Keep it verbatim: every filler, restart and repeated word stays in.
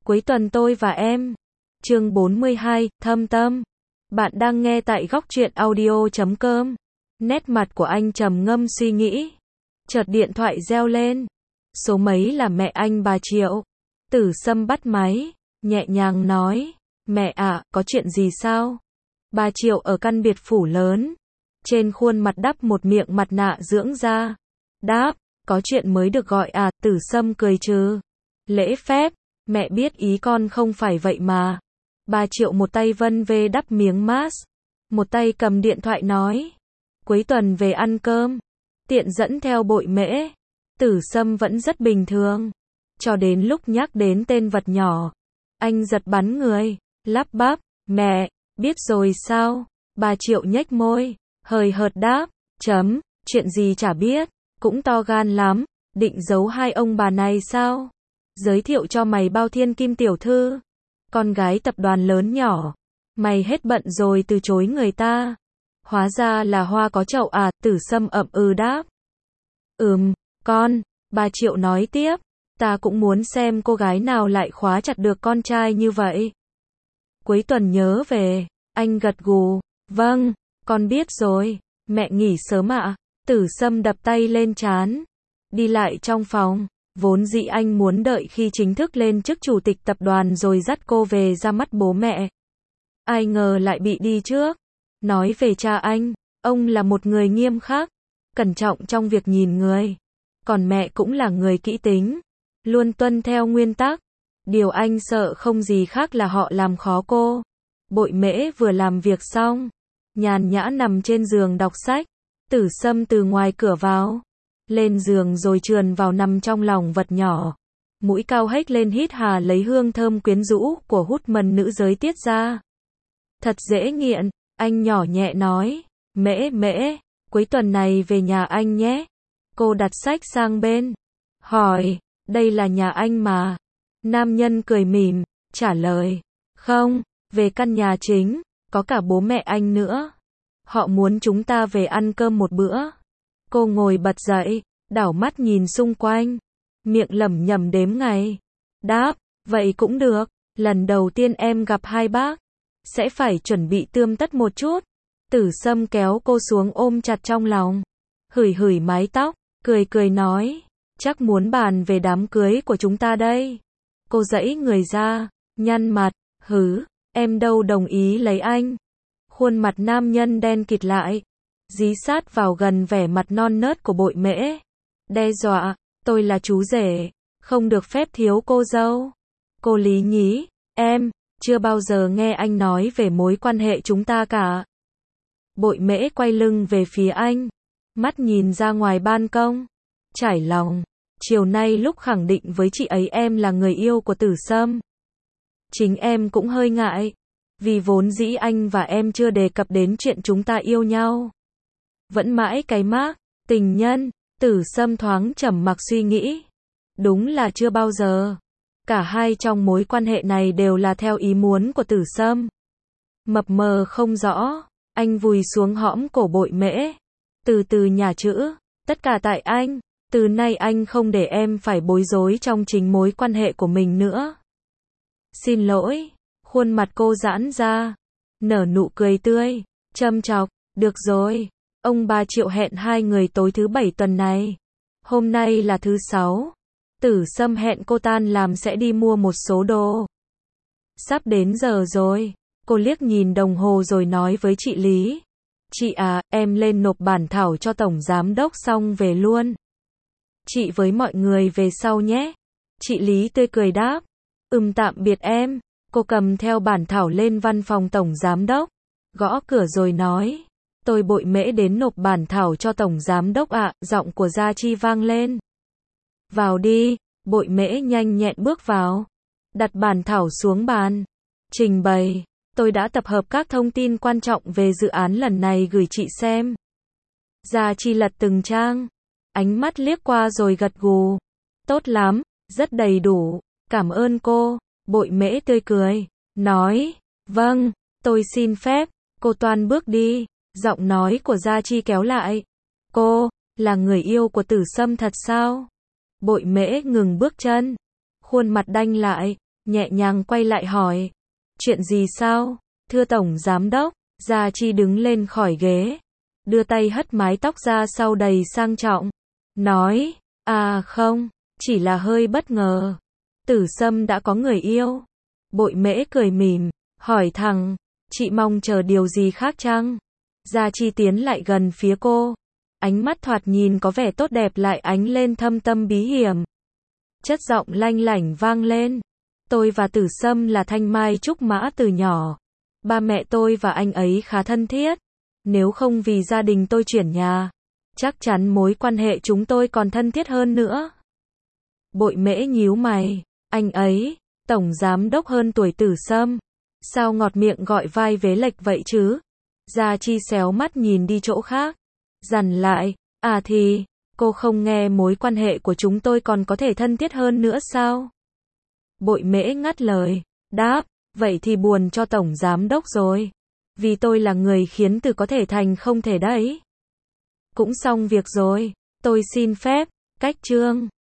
Cuối tuần tôi và em. Chương bốn mươi hai, thâm tâm. Bạn đang nghe tại góc truyện audio chấm com. Nét mặt của anh trầm ngâm suy nghĩ. Chợt điện thoại reo lên. Số mấy là mẹ anh bà Triệu. Tử Sâm bắt máy, nhẹ nhàng nói. Mẹ ạ, có chuyện gì sao? Bà Triệu ở căn biệt phủ lớn. Trên khuôn mặt đắp một miệng mặt nạ dưỡng da. Đáp, có chuyện mới được gọi à, Tử Sâm cười trừ. Lễ phép, mẹ biết ý con không phải vậy mà. Bà Triệu một tay vân vê đắp miếng mask, một tay cầm điện thoại nói. Cuối tuần về ăn cơm, tiện dẫn theo bội mễ. Tử Sâm vẫn rất bình thường. Cho đến lúc nhắc đến tên vật nhỏ, anh giật bắn người, lắp bắp, mẹ, biết rồi sao? Bà Triệu nhếch môi, hời hợt đáp, chấm, chuyện gì chả biết, cũng to gan lắm, định giấu hai ông bà này sao? Giới thiệu cho mày bao thiên kim tiểu thư, con gái tập đoàn lớn nhỏ, mày hết bận rồi từ chối người ta. Hóa ra là hoa có chậu à, Tử Sâm ậm ừ đáp. Ừm, con, bà Triệu nói tiếp, ta cũng muốn xem cô gái nào lại khóa chặt được con trai như vậy. Cuối tuần nhớ về, anh gật gù, vâng, con biết rồi, mẹ nghỉ sớm ạ. Tử Sâm đập tay lên trán, đi lại trong phòng, vốn dĩ anh muốn đợi khi chính thức lên chức chủ tịch tập đoàn rồi dắt cô về ra mắt bố mẹ. Ai ngờ lại bị đi trước. Nói về cha anh, ông là một người nghiêm khắc, cẩn trọng trong việc nhìn người. Còn mẹ cũng là người kỹ tính, luôn tuân theo nguyên tắc. Điều anh sợ không gì khác là họ làm khó cô. Bội mễ vừa làm việc xong, nhàn nhã nằm trên giường đọc sách. Tử Sâm từ ngoài cửa vào, lên giường rồi trườn vào nằm trong lòng vật nhỏ. Mũi cao hếch lên hít hà lấy hương thơm quyến rũ của hút mần nữ giới tiết ra. Thật dễ nghiện, anh nhỏ nhẹ nói. Mễ mễ, cuối tuần này về nhà anh nhé. Cô đặt sách sang bên, hỏi, đây là nhà anh mà. Nam nhân cười mỉm, trả lời, không, về căn nhà chính, có cả bố mẹ anh nữa. Họ muốn chúng ta về ăn cơm một bữa. Cô ngồi bật dậy, đảo mắt nhìn xung quanh, miệng lẩm nhẩm đếm ngày. Đáp, vậy cũng được, lần đầu tiên em gặp hai bác, sẽ phải chuẩn bị tươm tất một chút. Tử Sâm kéo cô xuống ôm chặt trong lòng, hửi hửi mái tóc, cười cười nói, chắc muốn bàn về đám cưới của chúng ta đây. Cô giãy người ra, nhăn mặt, hứ, em đâu đồng ý lấy anh. Khuôn mặt nam nhân đen kịt lại, dí sát vào gần vẻ mặt non nớt của bội mễ. Đe dọa, tôi là chú rể, không được phép thiếu cô dâu. Cô lý nhí, em, chưa bao giờ nghe anh nói về mối quan hệ chúng ta cả. Bội mễ quay lưng về phía anh, mắt nhìn ra ngoài ban công. Trải lòng, chiều nay lúc khẳng định với chị ấy em là người yêu của Tử Sâm. Chính em cũng hơi ngại. Vì vốn dĩ anh và em chưa đề cập đến chuyện chúng ta yêu nhau. Vẫn mãi cái mác, tình nhân, Tử Sâm thoáng trầm mặc suy nghĩ. Đúng là chưa bao giờ. Cả hai trong mối quan hệ này đều là theo ý muốn của Tử Sâm. Mập mờ không rõ, anh vùi xuống hõm cổ bội mễ. Từ từ nhả chữ, tất cả tại anh, từ nay anh không để em phải bối rối trong chính mối quan hệ của mình nữa. Xin lỗi. Khuôn mặt cô giãn ra, nở nụ cười tươi, châm chọc, được rồi, ông bà Triệu hẹn hai người tối thứ bảy tuần này. Hôm nay là thứ sáu, Tử Sâm hẹn cô tan làm sẽ đi mua một số đồ. Sắp đến giờ rồi, cô liếc nhìn đồng hồ rồi nói với chị Lý. Chị à, em lên nộp bản thảo cho Tổng Giám Đốc xong về luôn. Chị với mọi người về sau nhé. Chị Lý tươi cười đáp, ừm tạm biệt em. Cô cầm theo bản thảo lên văn phòng Tổng Giám Đốc, gõ cửa rồi nói, tôi bội mễ đến nộp bản thảo cho Tổng Giám Đốc ạ, giọng của Gia Chi vang lên. Vào đi, bội mễ nhanh nhẹn bước vào, đặt bản thảo xuống bàn, trình bày, tôi đã tập hợp các thông tin quan trọng về dự án lần này gửi chị xem. Gia Chi lật từng trang, ánh mắt liếc qua rồi gật gù, tốt lắm, rất đầy đủ, cảm ơn cô. Bội mễ tươi cười, nói, vâng, tôi xin phép. Cô toan bước đi, giọng nói của Gia Chi kéo lại. Cô, là người yêu của Tử Sâm thật sao? Bội mễ ngừng bước chân, khuôn mặt đanh lại, nhẹ nhàng quay lại hỏi. Chuyện gì sao? Thưa Tổng Giám Đốc, Gia Chi đứng lên khỏi ghế, đưa tay hất mái tóc ra sau đầy sang trọng, nói, à không, chỉ là hơi bất ngờ. Tử Sâm đã có người yêu. Bội Mễ cười mỉm, hỏi thẳng, chị mong chờ điều gì khác chăng? Gia Chi tiến lại gần phía cô, ánh mắt thoạt nhìn có vẻ tốt đẹp lại ánh lên thâm tâm bí hiểm. Chất giọng lanh lảnh vang lên. Tôi và Tử Sâm là thanh mai trúc mã từ nhỏ. Ba mẹ tôi và anh ấy khá thân thiết. Nếu không vì gia đình tôi chuyển nhà, chắc chắn mối quan hệ chúng tôi còn thân thiết hơn nữa. Bội Mễ nhíu mày, anh ấy, Tổng Giám Đốc hơn tuổi Tử Sâm. Sao ngọt miệng gọi vai vế lệch vậy chứ? Gia Chi xéo mắt nhìn đi chỗ khác, dằn lại, à thì, cô không nghe mối quan hệ của chúng tôi còn có thể thân thiết hơn nữa sao? Bội Mễ ngắt lời, đáp, vậy thì buồn cho Tổng Giám Đốc rồi. Vì tôi là người khiến từ có thể thành không thể đấy. Cũng xong việc rồi, tôi xin phép, cách chương.